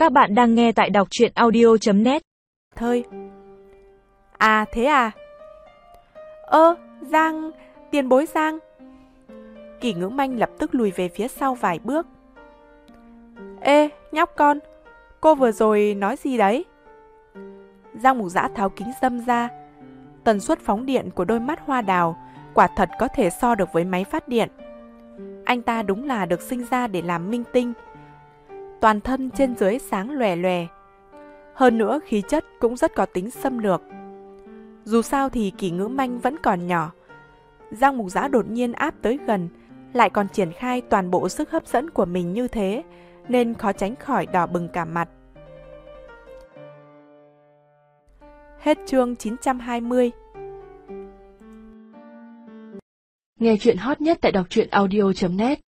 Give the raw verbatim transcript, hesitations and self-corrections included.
Các bạn đang nghe tại đọc truyện audio chấm net. Thơi. À thế à? Ơ, Giang, tiền bối Giang. Kỷ Ngữ Manh lập tức lùi về phía sau vài bước. Ê, nhóc con, cô vừa rồi nói gì đấy? Giang Mục Dã tháo kính râm ra. Tần suất phóng điện của đôi mắt hoa đào quả thật có thể so được với máy phát điện. Anh ta đúng là được sinh ra để làm minh tinh. Toàn thân trên dưới sáng lòe lòe. Hơn nữa khí chất cũng rất có tính xâm lược. Dù sao thì Kỷ Ngữ Manh vẫn còn nhỏ. Giang Mục Dã đột nhiên áp tới gần, lại còn triển khai toàn bộ sức hấp dẫn của mình như thế, nên khó tránh khỏi đỏ bừng cả mặt. Hết chương chín trăm hai mươi. Nghe truyện hot nhất tại đọc truyện audio chấm net.